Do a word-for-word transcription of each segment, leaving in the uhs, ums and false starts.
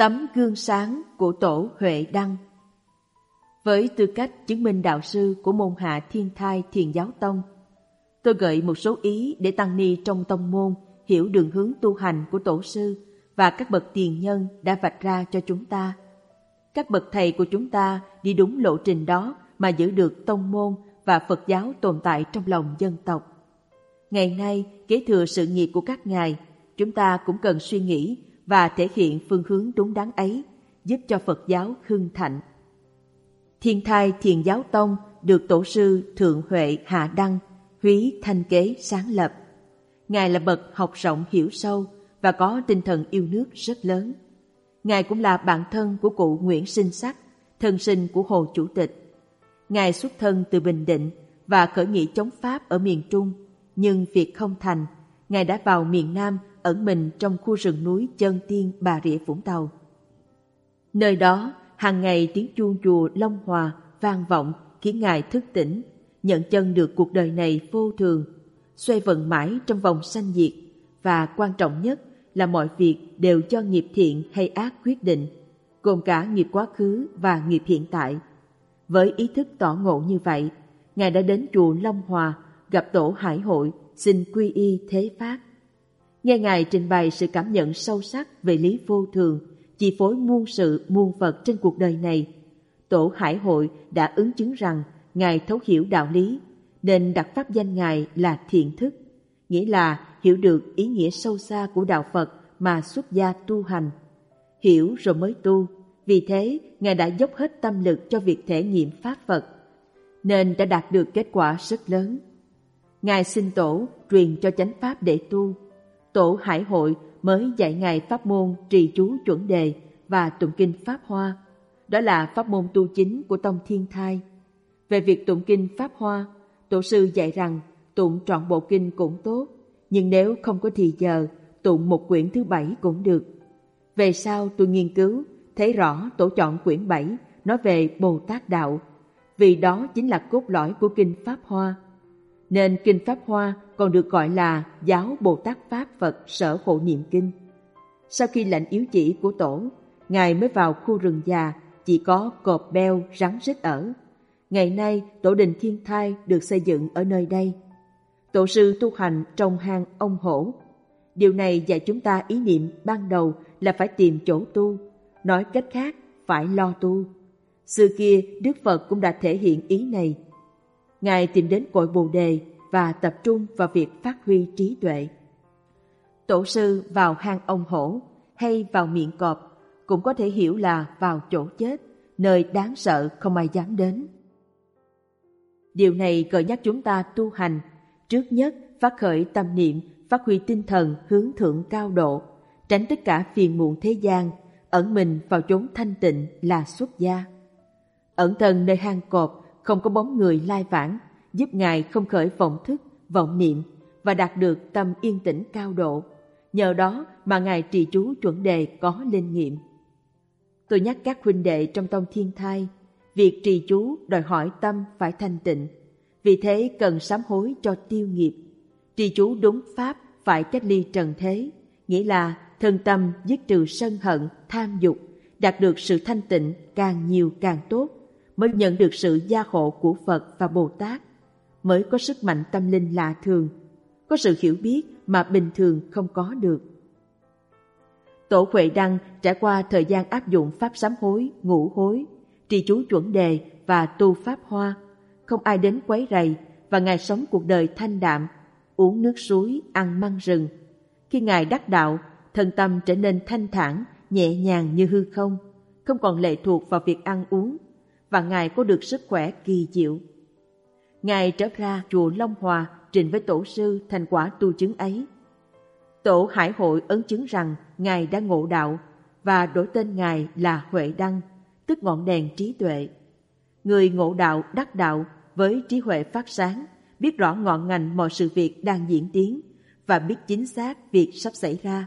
Tấm gương sáng của Tổ Huệ Đăng. Với tư cách chứng minh đạo sư của môn hạ Thiên Thai Thiền Giáo Tông, tôi gợi một số ý để tăng ni trong tông môn hiểu đường hướng tu hành của tổ sư và các bậc tiền nhân đã vạch ra cho chúng ta. Các bậc thầy của chúng ta đi đúng lộ trình đó mà giữ được tông môn và Phật giáo tồn tại trong lòng dân tộc. Ngày nay, kế thừa sự nghiệp của các ngài, chúng ta cũng cần suy nghĩ và thể hiện phương hướng đúng đắn ấy, giúp cho Phật giáo hưng thịnh. Thiên Thai Thiền Giáo Tông được tổ sư Thượng Huệ Hạ Đăng, Húy Thanh Kế sáng lập. Ngài là bậc học rộng hiểu sâu và có tinh thần yêu nước rất lớn. Ngài cũng là bạn thân của cụ Nguyễn Sinh Sắc, thân sinh của Hồ Chủ tịch. Ngài xuất thân từ Bình Định và khởi nghĩa chống Pháp ở miền Trung, nhưng việc không thành, Ngài đã vào miền Nam ẩn mình trong khu rừng núi Chân Tiên, Bà Rịa, Vũng Tàu. Nơi đó, hàng ngày tiếng chuông chùa Long Hòa vang vọng khiến Ngài thức tỉnh, nhận chân được cuộc đời này vô thường, xoay vần mãi trong vòng sanh diệt, và quan trọng nhất là mọi việc đều do nghiệp thiện hay ác quyết định, gồm cả nghiệp quá khứ và nghiệp hiện tại. Với ý thức tỏ ngộ như vậy, Ngài đã đến chùa Long Hòa gặp Tổ Hải Hội xin quy y thế Pháp. Nghe Ngài trình bày sự cảm nhận sâu sắc về lý vô thường, chi phối muôn sự muôn vật trên cuộc đời này, Tổ Hải Hội đã ứng chứng rằng Ngài thấu hiểu đạo lý, nên đặt pháp danh Ngài là Thiện Thức, nghĩa là hiểu được ý nghĩa sâu xa của đạo Phật mà xuất gia tu hành. Hiểu rồi mới tu, vì thế Ngài đã dốc hết tâm lực cho việc thể nghiệm Pháp Phật, nên đã đạt được kết quả rất lớn. Ngài xin Tổ truyền cho chánh Pháp để tu. Tổ Hải Hội mới dạy Ngài pháp môn trì chú chuẩn đề và tụng kinh Pháp Hoa. Đó là pháp môn tu chính của tông Thiên Thai. Về việc tụng kinh Pháp Hoa, tổ sư dạy rằng tụng trọn bộ kinh cũng tốt, nhưng nếu không có thì giờ, tụng một quyển thứ bảy cũng được. Về sau tôi nghiên cứu, thấy rõ tổ chọn quyển bảy nói về Bồ Tát Đạo, vì đó chính là cốt lõi của kinh Pháp Hoa. Nên kinh Pháp Hoa còn được gọi là Giáo Bồ Tát Pháp Phật Sở Hộ Niệm Kinh. Sau khi lệnh yếu chỉ của Tổ, Ngài mới vào khu rừng già, chỉ có cọp beo, rắn rết ở. Ngày nay, Tổ đình Thiên Thai được xây dựng ở nơi đây. Tổ sư tu hành trong hang ông hổ. Điều này dạy chúng ta ý niệm ban đầu là phải tìm chỗ tu, nói cách khác, phải lo tu. Xưa kia, Đức Phật cũng đã thể hiện ý này. Ngài tìm đến cội Bồ Đề và tập trung vào việc phát huy trí tuệ. Tổ sư vào hang ông hổ hay vào miệng cọp cũng có thể hiểu là vào chỗ chết, nơi đáng sợ không ai dám đến. Điều này gợi nhắc chúng ta tu hành, trước nhất phát khởi tâm niệm, phát huy tinh thần hướng thượng cao độ, tránh tất cả phiền muộn thế gian, ẩn mình vào chốn thanh tịnh là xuất gia. Ẩn thân nơi hang cọp không có bóng người lai vãng, giúp Ngài không khởi vọng thức, vọng niệm và đạt được tâm yên tĩnh cao độ. Nhờ đó mà Ngài trì chú chuẩn đề có linh nghiệm. Tôi nhắc các huynh đệ trong tông Thiên Thai, việc trì chú đòi hỏi tâm phải thanh tịnh, vì thế cần sám hối cho tiêu nghiệp. Trì chú đúng pháp phải cách ly trần thế, nghĩa là thân tâm dứt trừ sân hận, tham dục, đạt được sự thanh tịnh càng nhiều càng tốt, mới nhận được sự gia hộ của Phật và Bồ Tát, mới có sức mạnh tâm linh lạ thường, có sự hiểu biết mà bình thường không có được. Tổ Huệ Đăng trải qua thời gian áp dụng pháp sám hối, ngũ hối, trì chú chuẩn đề và tu Pháp Hoa, không ai đến quấy rầy, và Ngài sống cuộc đời thanh đạm, uống nước suối, ăn măng rừng. Khi Ngài đắc đạo, thân tâm trở nên thanh thản, nhẹ nhàng như hư không, không còn lệ thuộc vào việc ăn uống, và Ngài có được sức khỏe kỳ diệu. Ngài trở ra chùa Long Hòa trình với tổ sư thành quả tu chứng ấy. Tổ Hải Hội ấn chứng rằng Ngài đã ngộ đạo và đổi tên Ngài là Huệ Đăng, tức ngọn đèn trí tuệ. Người ngộ đạo đắc đạo với trí huệ phát sáng, biết rõ ngọn ngành mọi sự việc đang diễn tiến và biết chính xác việc sắp xảy ra.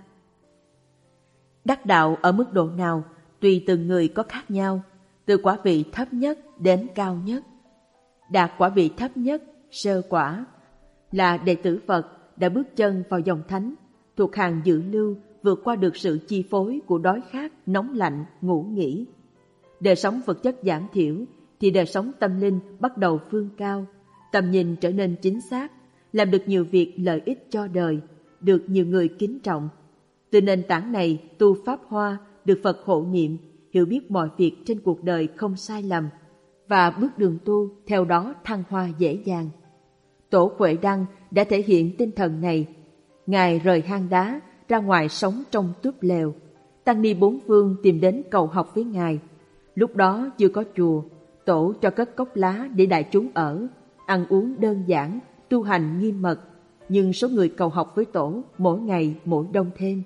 Đắc đạo ở mức độ nào tùy từng người có khác nhau, từ quả vị thấp nhất đến cao nhất. Đạt quả vị thấp nhất, sơ quả, là đệ tử Phật đã bước chân vào dòng thánh, thuộc hàng dự lưu vượt qua được sự chi phối của đói khát, nóng lạnh, ngủ nghỉ. Đời sống vật chất giảm thiểu thì đời sống tâm linh bắt đầu vươn cao, tầm nhìn trở nên chính xác, làm được nhiều việc lợi ích cho đời, được nhiều người kính trọng. Từ nền tảng này, tu Pháp Hoa được Phật hộ niệm, hiểu biết mọi việc trên cuộc đời không sai lầm, và bước đường tu theo đó thăng hoa dễ dàng. Tổ Huệ Đăng đã thể hiện tinh thần này. Ngài rời hang đá, ra ngoài sống trong túp lều. Tăng ni bốn phương tìm đến cầu học với Ngài. Lúc đó chưa có chùa, Tổ cho cất cốc lá để đại chúng ở, ăn uống đơn giản, tu hành nghiêm mật, nhưng số người cầu học với Tổ mỗi ngày mỗi đông thêm.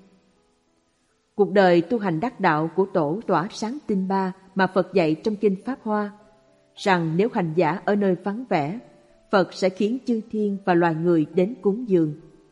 Cuộc đời tu hành đắc đạo của Tổ tỏa sáng tinh ba mà Phật dạy trong Kinh Pháp Hoa, rằng nếu hành giả ở nơi vắng vẻ, Phật sẽ khiến chư thiên và loài người đến cúng dường.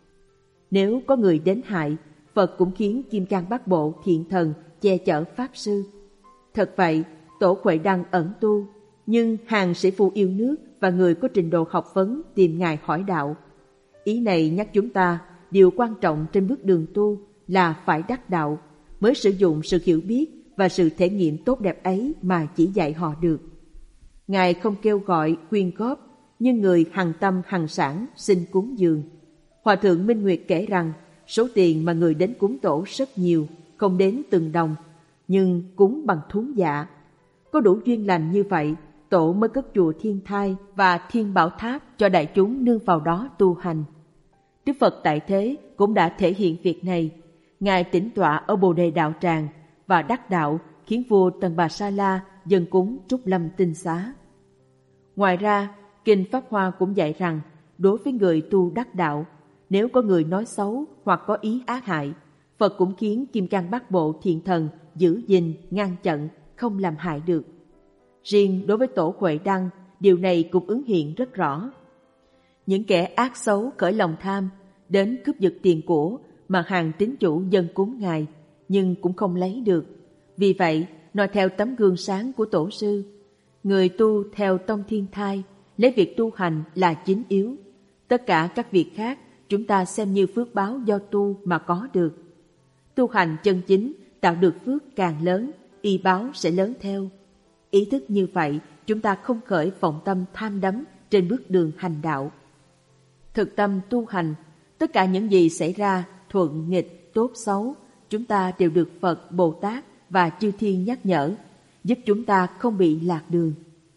Nếu có người đến hại, Phật cũng khiến Kim Cang Bát Bộ thiện thần che chở Pháp Sư. Thật vậy, Tổ Huệ Đăng ẩn tu, nhưng hàng sĩ phu yêu nước và người có trình độ học vấn tìm Ngài hỏi đạo. Ý này nhắc chúng ta, điều quan trọng trên bước đường tu là phải đắc đạo, mới sử dụng sự hiểu biết và sự thể nghiệm tốt đẹp ấy mà chỉ dạy họ được. Ngài không kêu gọi quyên góp, nhưng người hằng tâm hằng sản xin cúng dường. Hòa thượng Minh Nguyệt kể rằng số tiền mà người đến cúng Tổ rất nhiều, không đến từng đồng, nhưng cúng bằng thúng dạ. Có đủ duyên lành như vậy, Tổ mới cất chùa Thiên Thai và Thiên Bảo Tháp cho đại chúng nương vào đó tu hành. Đức Phật tại thế cũng đã thể hiện việc này. Ngài tĩnh tọa ở Bồ Đề Đạo Tràng và đắc đạo, khiến vua Tần Bà Sa La dâng cúng Trúc Lâm Tinh Xá. Ngoài ra, Kinh Pháp Hoa cũng dạy rằng đối với người tu đắc đạo, nếu có người nói xấu hoặc có ý ác hại, Phật cũng khiến Kim Cang Bát Bộ thiện thần giữ gìn, ngăn chặn, không làm hại được. Riêng đối với Tổ Huệ Đăng, điều này cũng ứng hiện rất rõ. Những kẻ ác xấu khởi lòng tham, đến cướp giật tiền của mà hàng tín chủ dâng cúng Ngài, nhưng cũng không lấy được. Vì vậy, noi theo tấm gương sáng của Tổ sư, người tu theo tông Thiên Thai, lấy việc tu hành là chính yếu. Tất cả các việc khác chúng ta xem như phước báo do tu mà có được. Tu hành chân chính tạo được phước càng lớn, y báo sẽ lớn theo. Ý thức như vậy, chúng ta không khởi vọng tâm tham đắm trên bước đường hành đạo. Thực tâm tu hành, tất cả những gì xảy ra, thuận nghịch, tốt xấu, chúng ta đều được Phật, Bồ Tát và chư thiên nhắc nhở, giúp chúng ta không bị lạc đường.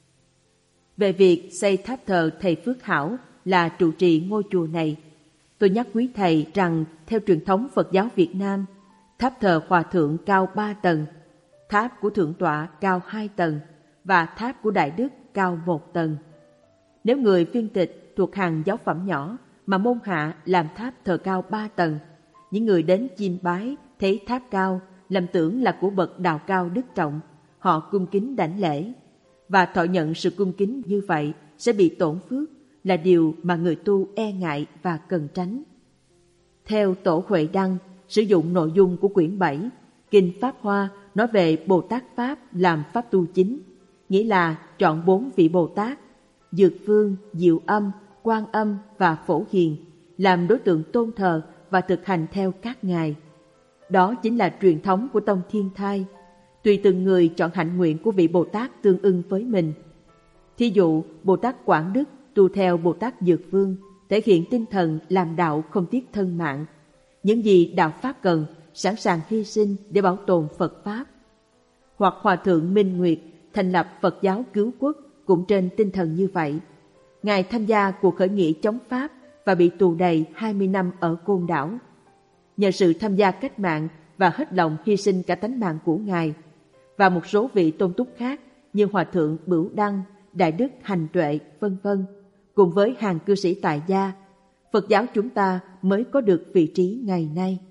Về việc xây tháp thờ Thầy Phước Hảo là trụ trì ngôi chùa này, tôi nhắc quý thầy rằng theo truyền thống Phật giáo Việt Nam, tháp thờ Hòa Thượng cao ba tầng, tháp của Thượng Tọa cao hai tầng và tháp của Đại Đức cao một tầng. Nếu người phiên tịch thuộc hàng giáo phẩm nhỏ mà môn hạ làm tháp thờ cao ba tầng, những người đến chiêm bái thấy tháp cao lầm tưởng là của bậc đạo cao đức trọng, họ cung kính đảnh lễ, và thọ nhận sự cung kính như vậy sẽ bị tổn phước, là điều mà người tu e ngại và cần tránh. Theo Tổ Huệ Đăng, sử dụng nội dung của quyển bảy, Kinh Pháp Hoa nói về Bồ Tát Pháp làm Pháp tu chính, nghĩa là chọn bốn vị Bồ Tát, Dược Vương, Diệu Âm, Quan Âm và Phổ Hiền, làm đối tượng tôn thờ và thực hành theo các ngài. Đó chính là truyền thống của tông Thiên Thai. Tùy từng người chọn hạnh nguyện của vị Bồ Tát tương ưng với mình. Thí dụ, Bồ Tát Quảng Đức tu theo Bồ Tát Dược Vương, thể hiện tinh thần làm đạo không tiếc thân mạng. Những gì đạo Pháp cần, sẵn sàng hy sinh để bảo tồn Phật Pháp. Hoặc Hòa Thượng Minh Nguyệt thành lập Phật giáo cứu quốc cũng trên tinh thần như vậy. Ngài tham gia cuộc khởi nghĩa chống Pháp và bị tù đầy hai mươi năm ở Côn Đảo. Nhờ sự tham gia cách mạng và hết lòng hy sinh cả tánh mạng của Ngài, và một số vị tôn túc khác như Hòa Thượng Bửu Đăng, Đại Đức Hành Tuệ, vân vân, cùng với hàng cư sĩ tại gia, Phật giáo chúng ta mới có được vị trí ngày nay.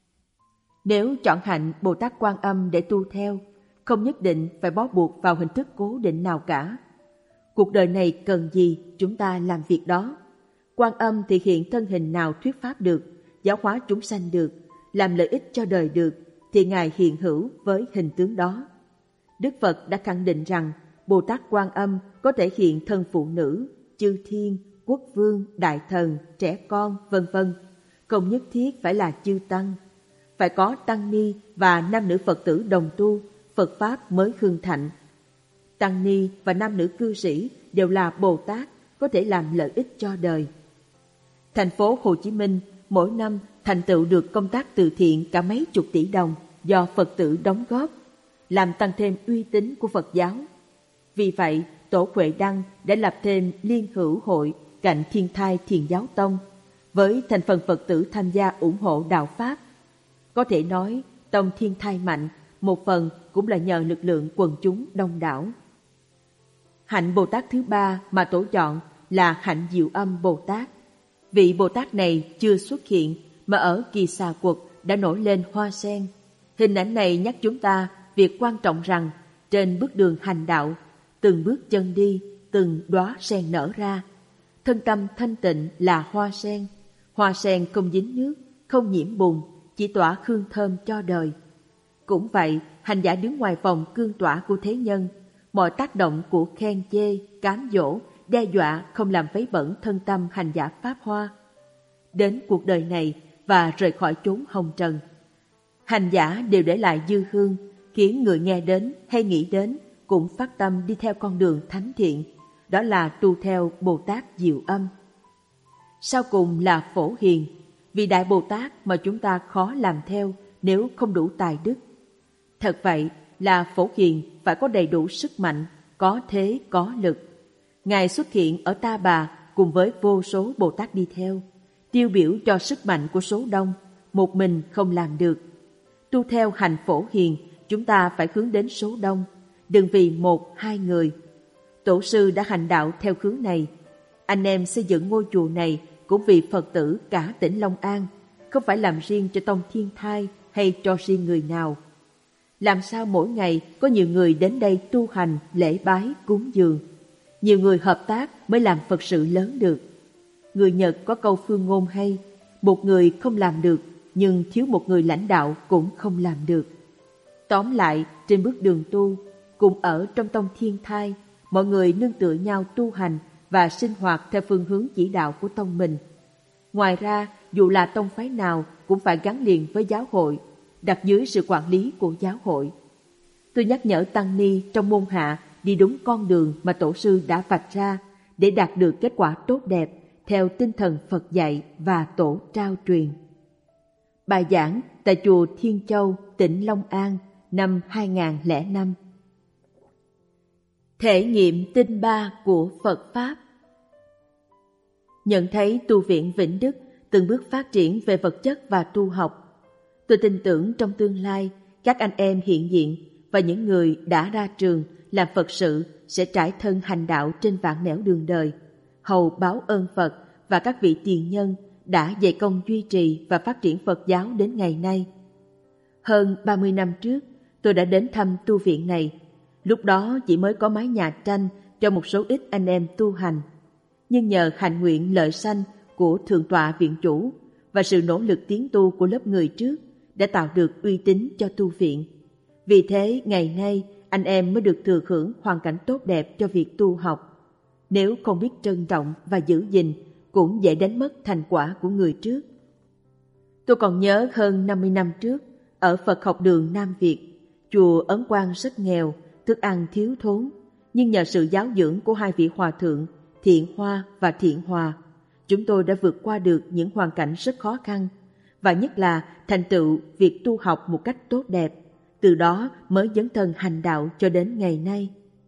Nếu chọn hạnh Bồ Tát Quan Âm để tu theo, không nhất định phải bó buộc vào hình thức cố định nào cả. Cuộc đời này cần gì, chúng ta làm việc đó. Quan Âm thì hiện thân hình nào thuyết pháp được, giáo hóa chúng sanh được, làm lợi ích cho đời được, thì Ngài hiện hữu với hình tướng đó. Đức Phật đã khẳng định rằng Bồ Tát Quan Âm có thể hiện thân phụ nữ, chư thiên, quốc vương, đại thần, trẻ con, vân vân, không nhất thiết phải là chư tăng. Phải phải có tăng ni và nam nữ Phật tử đồng tu, Phật Pháp mới hưng thạnh. Tăng ni và nam nữ cư sĩ đều là Bồ Tát, có thể làm lợi ích cho đời. Thành phố Hồ Chí Minh mỗi năm thành tựu được công tác từ thiện cả mấy chục tỷ đồng do Phật tử đóng góp, làm tăng thêm uy tín của Phật giáo. Vì vậy, Tổ Huệ Đăng đã lập thêm Liên hữu hội cạnh Thiên Thai Thiền Giáo Tông, với thành phần Phật tử tham gia ủng hộ đạo Pháp. Có thể nói, Tông Thiên Thai mạnh, một phần cũng là nhờ lực lượng quần chúng đông đảo. Hạnh Bồ Tát thứ ba mà Tổ chọn là Hạnh Diệu Âm Bồ Tát. Vị Bồ Tát này chưa xuất hiện mà ở Kỳ Xà Quật đã nổi lên hoa sen. Hình ảnh này nhắc chúng ta việc quan trọng rằng trên bước đường hành đạo, từng bước chân đi, từng đóa sen nở ra. Thân tâm thanh tịnh là hoa sen. Hoa sen không dính nước, không nhiễm bùn, chỉ tỏa hương thơm cho đời. Cũng vậy, hành giả đứng ngoài vòng cương tỏa của thế nhân, mọi tác động của khen chê, cám dỗ, đe dọa không làm vấy bẩn thân tâm hành giả Pháp Hoa. Đến cuộc đời này và rời khỏi chốn hồng trần, hành giả đều để lại dư hương, khiến người nghe đến hay nghĩ đến cũng phát tâm đi theo con đường thánh thiện, đó là tu theo Bồ Tát Diệu Âm. Sau cùng là Phổ Hiền, vì Đại Bồ Tát mà chúng ta khó làm theo nếu không đủ tài đức. Thật vậy là Phổ Hiền phải có đầy đủ sức mạnh, có thế có lực. Ngài xuất hiện ở Ta Bà cùng với vô số Bồ Tát đi theo, tiêu biểu cho sức mạnh của số đông, một mình không làm được. Tu theo hành Phổ Hiền, chúng ta phải hướng đến số đông, đừng vì một, hai người. Tổ sư đã hành đạo theo hướng này. Anh em xây dựng ngôi chùa này cũng vì Phật tử cả tỉnh Long An, không phải làm riêng cho Tông Thiên Thai hay cho riêng người nào. Làm sao mỗi ngày có nhiều người đến đây tu hành, lễ bái, cúng dường. Nhiều người hợp tác mới làm Phật sự lớn được. Người Nhật có câu phương ngôn hay, một người không làm được, nhưng thiếu một người lãnh đạo cũng không làm được. Tóm lại, trên bước đường tu, cùng ở trong Tông Thiên Thai, mọi người nương tựa nhau tu hành và sinh hoạt theo phương hướng chỉ đạo của tông mình. Ngoài ra, dù là tông phái nào cũng phải gắn liền với giáo hội, đặt dưới sự quản lý của giáo hội. Tôi nhắc nhở tăng ni trong môn hạ đi đúng con đường mà tổ sư đã vạch ra để đạt được kết quả tốt đẹp theo tinh thần Phật dạy và tổ trao truyền. Bài giảng tại chùa Thiên Châu, tỉnh Long An, năm hai nghìn không trăm lẻ năm. Thể nghiệm tinh ba của Phật Pháp. Nhận thấy tu viện Vĩnh Đức từng bước phát triển về vật chất và tu học, tôi tin tưởng trong tương lai các anh em hiện diện và những người đã ra trường làm Phật sự sẽ trải thân hành đạo trên vạn nẻo đường đời, hầu báo ơn Phật và các vị tiền nhân đã dày công duy trì và phát triển Phật giáo đến ngày nay. Hơn ba mươi năm trước, tôi đã đến thăm tu viện này. Lúc đó chỉ mới có mái nhà tranh cho một số ít anh em tu hành. Nhưng nhờ hạnh nguyện lợi sanh của Thượng tọa viện chủ và sự nỗ lực tiến tu của lớp người trước đã tạo được uy tín cho tu viện. Vì thế, ngày nay, anh em mới được thừa hưởng hoàn cảnh tốt đẹp cho việc tu học. Nếu không biết trân trọng và giữ gìn, cũng dễ đánh mất thành quả của người trước. Tôi còn nhớ hơn năm mươi năm trước, ở Phật học đường Nam Việt, chùa Ấn Quang rất nghèo, thức ăn thiếu thốn, nhưng nhờ sự giáo dưỡng của hai vị hòa thượng Thiện Hoa và Thiện Hòa, chúng tôi đã vượt qua được những hoàn cảnh rất khó khăn, và nhất là thành tựu việc tu học một cách tốt đẹp, từ đó mới dấn thân hành đạo cho đến ngày nay.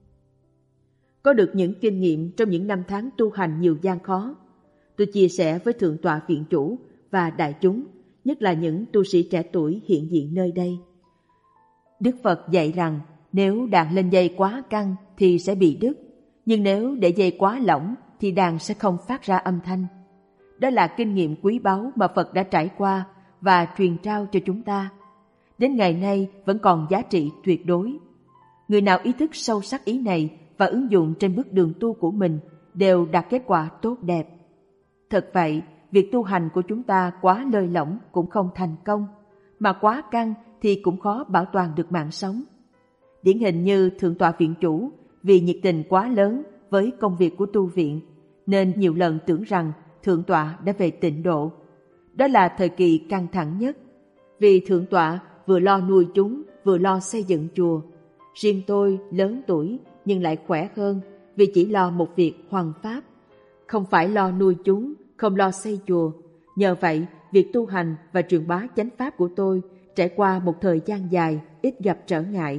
Có được những kinh nghiệm trong những năm tháng tu hành nhiều gian khó, tôi chia sẻ với Thượng tọa viện chủ và đại chúng, nhất là những tu sĩ trẻ tuổi hiện diện nơi đây. Đức Phật dạy rằng nếu đàn lên dây quá căng thì sẽ bị đứt, nhưng nếu để dây quá lỏng thì đàn sẽ không phát ra âm thanh. Đó là kinh nghiệm quý báu mà Phật đã trải qua và truyền trao cho chúng ta. Đến ngày nay vẫn còn giá trị tuyệt đối. Người nào ý thức sâu sắc ý này và ứng dụng trên bước đường tu của mình đều đạt kết quả tốt đẹp. Thật vậy, việc tu hành của chúng ta quá lơi lỏng cũng không thành công, mà quá căng thì cũng khó bảo toàn được mạng sống. Điển hình như Thượng tọa viện chủ, vì nhiệt tình quá lớn với công việc của tu viện, nên nhiều lần tưởng rằng Thượng tọa đã về tịnh độ. Đó là thời kỳ căng thẳng nhất. Vì Thượng tọa vừa lo nuôi chúng, vừa lo xây dựng chùa. Riêng tôi lớn tuổi nhưng lại khỏe hơn vì chỉ lo một việc hoằng pháp, không phải lo nuôi chúng, không lo xây chùa. Nhờ vậy, việc tu hành và truyền bá chánh pháp của tôi trải qua một thời gian dài, ít gặp trở ngại.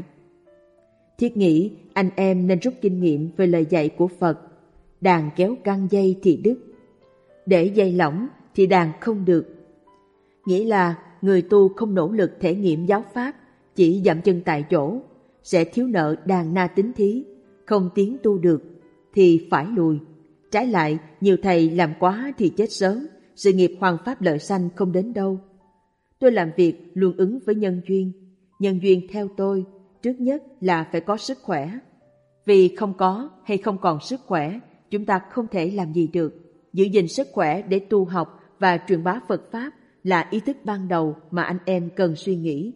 Thiết nghĩ anh em nên rút kinh nghiệm về lời dạy của Phật. Đàn kéo căng dây thì đứt, để dây lỏng thì đàn không được. Nghĩa là người tu không nỗ lực thể nghiệm giáo pháp, chỉ dậm chân tại chỗ, sẽ thiếu nợ đàn na tín thí, không tiến tu được, thì phải lùi. Trái lại, nhiều thầy làm quá thì chết sớm, sự nghiệp hoằng pháp lợi sanh không đến đâu. Tôi làm việc luôn ứng với nhân duyên. Nhân duyên theo tôi, trước nhất là phải có sức khỏe. Vì không có hay không còn sức khỏe, chúng ta không thể làm gì được. Giữ gìn sức khỏe để tu học và truyền bá Phật Pháp là ý thức ban đầu mà anh em cần suy nghĩ.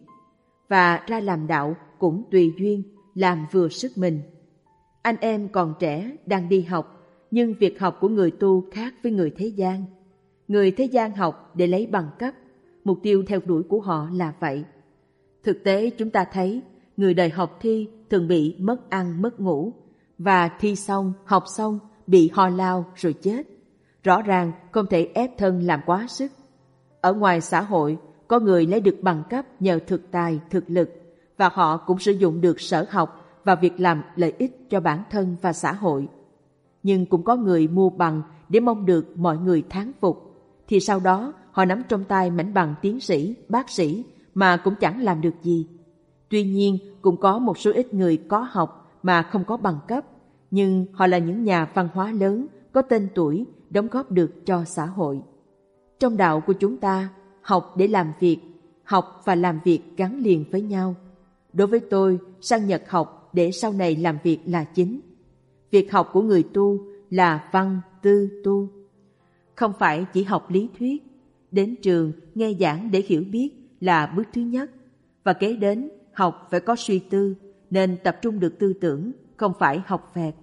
Và ra làm đạo cũng tùy duyên, làm vừa sức mình. Anh em còn trẻ, đang đi học, nhưng việc học của người tu khác với người thế gian. Người thế gian học để lấy bằng cấp, mục tiêu theo đuổi của họ là vậy. Thực tế chúng ta thấy, người đời học thi thường bị mất ăn mất ngủ, và thi xong, học xong, bị ho lao rồi chết. Rõ ràng không thể ép thân làm quá sức. Ở ngoài xã hội, có người lấy được bằng cấp nhờ thực tài, thực lực, và họ cũng sử dụng được sở học và việc làm lợi ích cho bản thân và xã hội. Nhưng cũng có người mua bằng để mong được mọi người thán phục, thì sau đó họ nắm trong tay mảnh bằng tiến sĩ, bác sĩ mà cũng chẳng làm được gì. Tuy nhiên, cũng có một số ít người có học mà không có bằng cấp, nhưng họ là những nhà văn hóa lớn, có tên tuổi, đóng góp được cho xã hội. Trong đạo của chúng ta, học để làm việc, học và làm việc gắn liền với nhau. Đối với tôi, sang Nhật học để sau này làm việc là chính. Việc học của người tu là văn, tư, tu. Không phải chỉ học lý thuyết. Đến trường, nghe giảng để hiểu biết là bước thứ nhất. Và kế đến, học phải có suy tư, nên tập trung được tư tưởng, không phải học vẹt.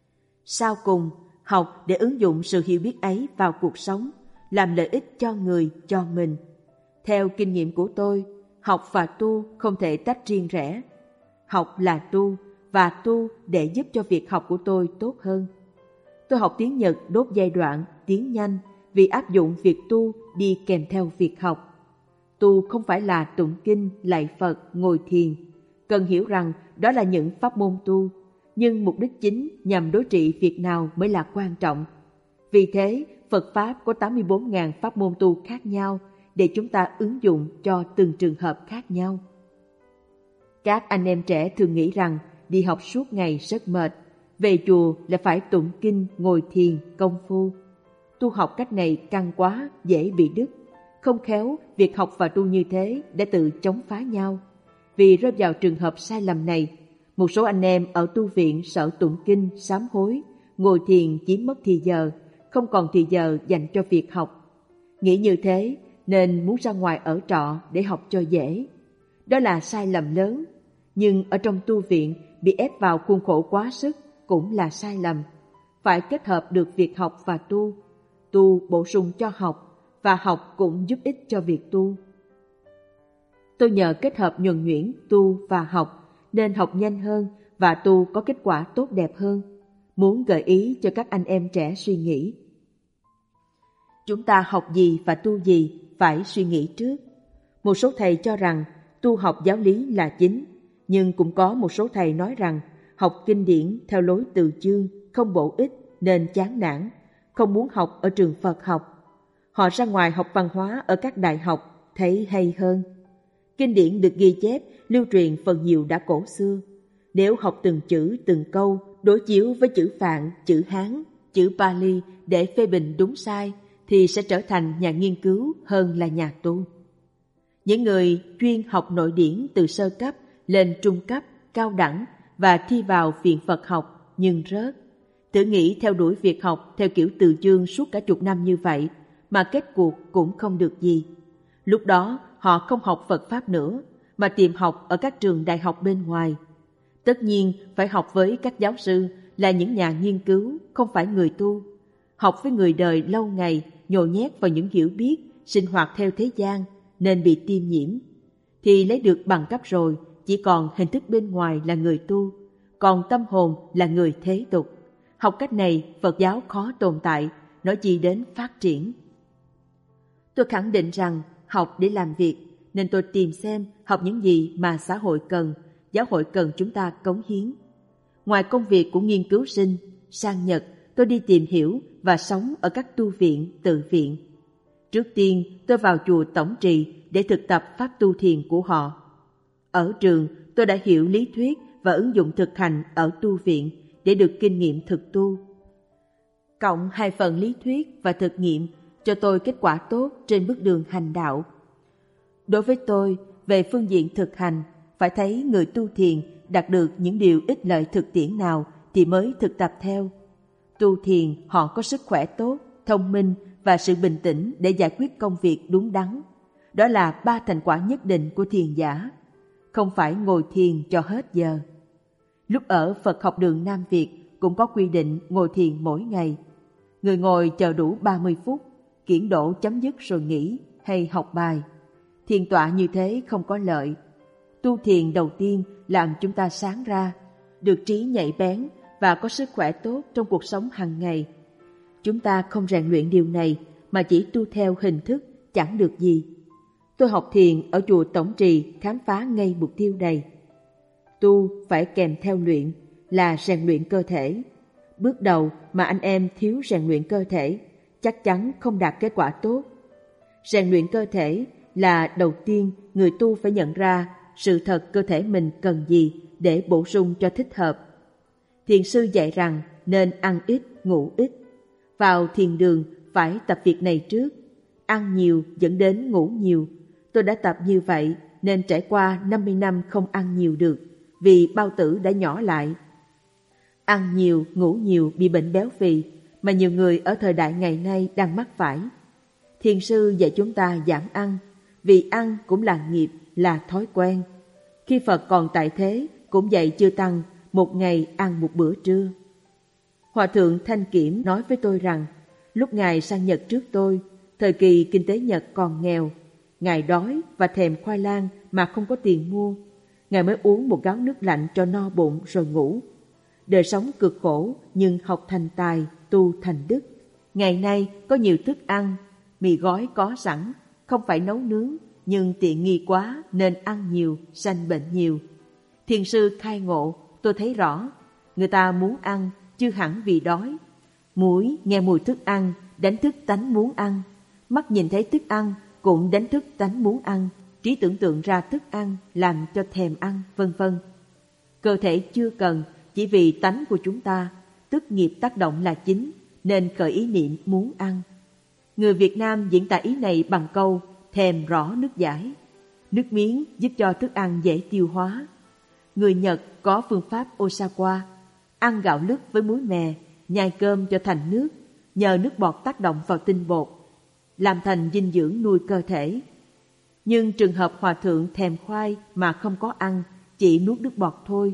Sau cùng, học để ứng dụng sự hiểu biết ấy vào cuộc sống, làm lợi ích cho người, cho mình. Theo kinh nghiệm của tôi, học và tu không thể tách riêng rẽ. Học là tu, và tu để giúp cho việc học của tôi tốt hơn. Tôi học tiếng Nhật đốt giai đoạn, tiếng nhanh, vì áp dụng việc tu đi kèm theo việc học. Tu không phải là tụng kinh, lạy Phật, ngồi thiền. Cần hiểu rằng đó là những pháp môn tu, nhưng mục đích chính nhằm đối trị việc nào mới là quan trọng. Vì thế, Phật Pháp có tám mươi bốn nghìn pháp môn tu khác nhau để chúng ta ứng dụng cho từng trường hợp khác nhau. Các anh em trẻ thường nghĩ rằng đi học suốt ngày rất mệt, về chùa là phải tụng kinh, ngồi thiền, công phu. Tu học cách này căng quá, dễ bị đứt. Không khéo, việc học và tu như thế đã tự chống phá nhau. Vì rơi vào trường hợp sai lầm này, một số anh em ở tu viện sợ tụng kinh, sám hối, ngồi thiền chiếm mất thì giờ, không còn thì giờ dành cho việc học. Nghĩ như thế nên muốn ra ngoài ở trọ để học cho dễ. Đó là sai lầm lớn. Nhưng ở trong tu viện bị ép vào khuôn khổ quá sức cũng là sai lầm. Phải kết hợp được việc học và tu. Tu bổ sung cho học, và học cũng giúp ích cho việc tu. Tôi nhờ kết hợp nhuần nhuyễn tu và học nên học nhanh hơn và tu có kết quả tốt đẹp hơn. Muốn gợi ý cho các anh em trẻ suy nghĩ. Chúng ta học gì và tu gì phải suy nghĩ trước. Một số thầy cho rằng tu học giáo lý là chính, nhưng cũng có một số thầy nói rằng học kinh điển theo lối từ chương không bổ ích nên chán nản, không muốn học ở trường Phật học. Họ ra ngoài học văn hóa ở các đại học thấy hay hơn. Kinh điển được ghi chép, lưu truyền phần nhiều đã cổ xưa. Nếu học từng chữ, từng câu, đối chiếu với chữ Phạn, chữ Hán, chữ Pali để phê bình đúng sai, thì sẽ trở thành nhà nghiên cứu hơn là nhà tu. Những người chuyên học nội điển từ sơ cấp lên trung cấp, cao đẳng và thi vào viện Phật học nhưng rớt. Thử nghĩ theo đuổi việc học theo kiểu từ chương suốt cả chục năm như vậy mà kết cuộc cũng không được gì. Lúc đó họ không học Phật Pháp nữa mà tìm học ở các trường đại học bên ngoài. Tất nhiên phải học với các giáo sư là những nhà nghiên cứu, không phải người tu. Học với người đời lâu ngày, nhồi nhét vào những hiểu biết, sinh hoạt theo thế gian nên bị tiêm nhiễm. thì lấy được bằng cấp rồi chỉ còn hình thức bên ngoài là người tu, còn tâm hồn là người thế tục. Học cách này Phật giáo khó tồn tại, nói chi đến phát triển. Tôi khẳng định rằng học để làm việc, nên tôi tìm xem học những gì mà xã hội cần, giáo hội cần chúng ta cống hiến. Ngoài công việc của nghiên cứu sinh, sang Nhật tôi đi tìm hiểu và sống ở các tu viện, tự viện. Trước tiên tôi vào chùa Tổng Trì để thực tập pháp tu thiền của họ. Ở trường tôi đã hiểu lý thuyết và ứng dụng thực hành ở tu viện để được kinh nghiệm thực tu. Cộng hai phần lý thuyết và thực nghiệm cho tôi kết quả tốt trên bước đường hành đạo. Đối với tôi, về phương diện thực hành, phải thấy người tu thiền đạt được những điều ích lợi thực tiễn nào thì mới thực tập theo. Tu thiền họ có sức khỏe tốt, thông minh và sự bình tĩnh để giải quyết công việc đúng đắn. Đó là ba thành quả nhất định của thiền giả. Không phải ngồi thiền cho hết giờ. Lúc ở Phật học đường Nam Việt cũng có quy định ngồi thiền mỗi ngày. Người ngồi chờ đủ ba mươi phút, kiển đổ chấm dứt rồi nghỉ hay học bài. Thiền tọa như thế không có lợi. Tu thiền đầu tiên làm chúng ta sáng ra, được trí nhạy bén và có sức khỏe tốt trong cuộc sống hàng ngày. Chúng ta không rèn luyện điều này mà chỉ tu theo hình thức chẳng được gì. Tôi học thiền ở chùa Tổng Trì khám phá ngay mục tiêu này. Tu phải kèm theo luyện là rèn luyện cơ thể. Bước đầu mà anh em thiếu rèn luyện cơ thể, chắc chắn không đạt kết quả tốt. Rèn luyện cơ thể là đầu tiên người tu phải nhận ra sự thật cơ thể mình cần gì để bổ sung cho thích hợp. Thiền sư dạy rằng nên ăn ít, ngủ ít. Vào thiền đường phải tập việc này trước. Ăn nhiều dẫn đến ngủ nhiều. Tôi đã tập như vậy nên trải qua năm mươi năm không ăn nhiều được, vì bao tử đã nhỏ lại. Ăn nhiều, ngủ nhiều bị bệnh béo phì mà nhiều người ở thời đại ngày nay đang mắc phải. Thiền sư dạy chúng ta giảm ăn, vì ăn cũng là nghiệp, là thói quen. Khi Phật còn tại thế cũng dạy chư tăng một ngày ăn một bữa trưa. Hòa thượng Thanh Kiểm nói với tôi rằng lúc Ngài sang Nhật trước tôi, thời kỳ kinh tế Nhật còn nghèo, Ngài đói và thèm khoai lang mà không có tiền mua. Ngài mới uống một gáo nước lạnh cho no bụng rồi ngủ. Đời sống cực khổ nhưng học thành tài, tu thành đức. Ngày nay có nhiều thức ăn, mì gói có sẵn, không phải nấu nướng, nhưng tiện nghi quá nên ăn nhiều, sanh bệnh nhiều. Thiền sư khai ngộ, tôi thấy rõ, người ta muốn ăn, chưa hẳn vì đói. Mũi nghe mùi thức ăn, đánh thức tánh muốn ăn. Mắt nhìn thấy thức ăn, cũng đánh thức tánh muốn ăn. Trí tưởng tượng ra thức ăn, làm cho thèm ăn, vân vân. Cơ thể chưa cần, chỉ vì tánh của chúng ta, tức nghiệp tác động là chính, nên khởi ý niệm muốn ăn. Người Việt Nam diễn tả ý này bằng câu thèm rõ nước giải. Nước miếng giúp cho thức ăn dễ tiêu hóa. Người Nhật có phương pháp Osawa, ăn gạo lứt với muối mè, nhai cơm cho thành nước, nhờ nước bọt tác động vào tinh bột, làm thành dinh dưỡng nuôi cơ thể. Nhưng trường hợp hòa thượng thèm khoai mà không có ăn, chỉ nuốt nước bọt thôi,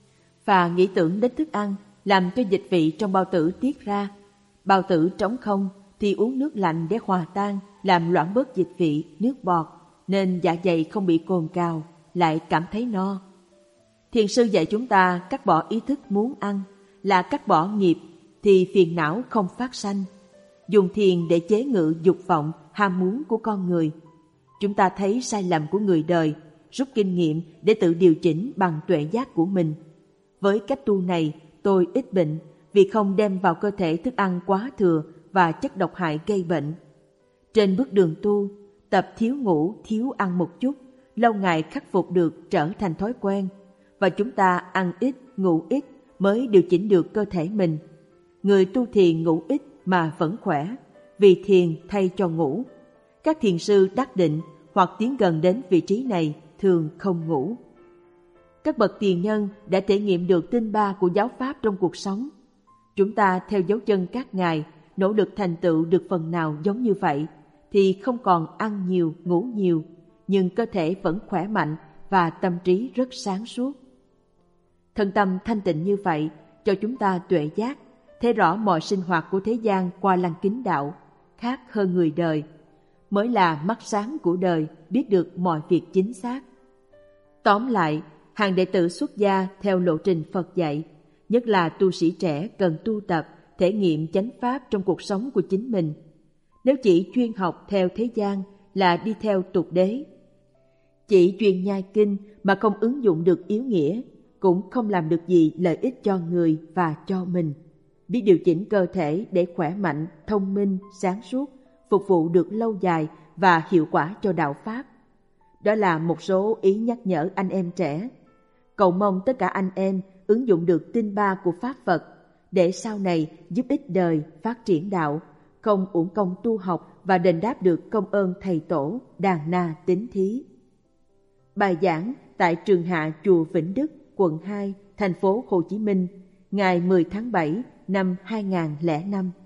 và nghĩ tưởng đến thức ăn, làm cho dịch vị trong bao tử tiết ra. Bao tử trống không thì uống nước lạnh để hòa tan, làm loãng bớt dịch vị, nước bọt, nên dạ dày không bị cồn cào, lại cảm thấy no. Thiền sư dạy chúng ta cắt bỏ ý thức muốn ăn, là cắt bỏ nghiệp, thì phiền não không phát sanh. Dùng thiền để chế ngự dục vọng, ham muốn của con người. Chúng ta thấy sai lầm của người đời, rút kinh nghiệm để tự điều chỉnh bằng tuệ giác của mình. Với cách tu này, tôi ít bệnh vì không đem vào cơ thể thức ăn quá thừa và chất độc hại gây bệnh. Trên bước đường tu, tập thiếu ngủ, thiếu ăn một chút, lâu ngày khắc phục được trở thành thói quen. Và chúng ta ăn ít, ngủ ít mới điều chỉnh được cơ thể mình. Người tu thiền ngủ ít mà vẫn khỏe, vì thiền thay cho ngủ. Các thiền sư đắc định hoặc tiến gần đến vị trí này thường không ngủ. Các bậc tiền nhân đã thể nghiệm được tinh ba của giáo pháp trong cuộc sống. Chúng ta theo dấu chân các ngài, nỗ lực thành tựu được phần nào giống như vậy, thì không còn ăn nhiều, ngủ nhiều, nhưng cơ thể vẫn khỏe mạnh và tâm trí rất sáng suốt. Thân tâm thanh tịnh như vậy cho chúng ta tuệ giác, thấy rõ mọi sinh hoạt của thế gian qua lăng kính đạo, khác hơn người đời, mới là mắt sáng của đời, biết được mọi việc chính xác. Tóm lại, hàng đệ tử xuất gia theo lộ trình Phật dạy, nhất là tu sĩ trẻ cần tu tập, thể nghiệm chánh pháp trong cuộc sống của chính mình. Nếu chỉ chuyên học theo thế gian là đi theo tục đế. Chỉ chuyên nhai kinh mà không ứng dụng được yếu nghĩa, cũng không làm được gì lợi ích cho người và cho mình. Biết điều chỉnh cơ thể để khỏe mạnh, thông minh, sáng suốt, phục vụ được lâu dài và hiệu quả cho đạo Pháp. Đó là một số ý nhắc nhở anh em trẻ. Cầu mong tất cả anh em ứng dụng được tinh ba của Pháp Phật để sau này giúp ích đời, phát triển đạo, không uổng công tu học và đền đáp được công ơn thầy tổ đàn na tín thí. Bài giảng tại trường hạ chùa Vĩnh Đức, quận hai, thành phố Hồ Chí Minh, ngày mười tháng bảy năm hai nghìn không trăm lẻ năm.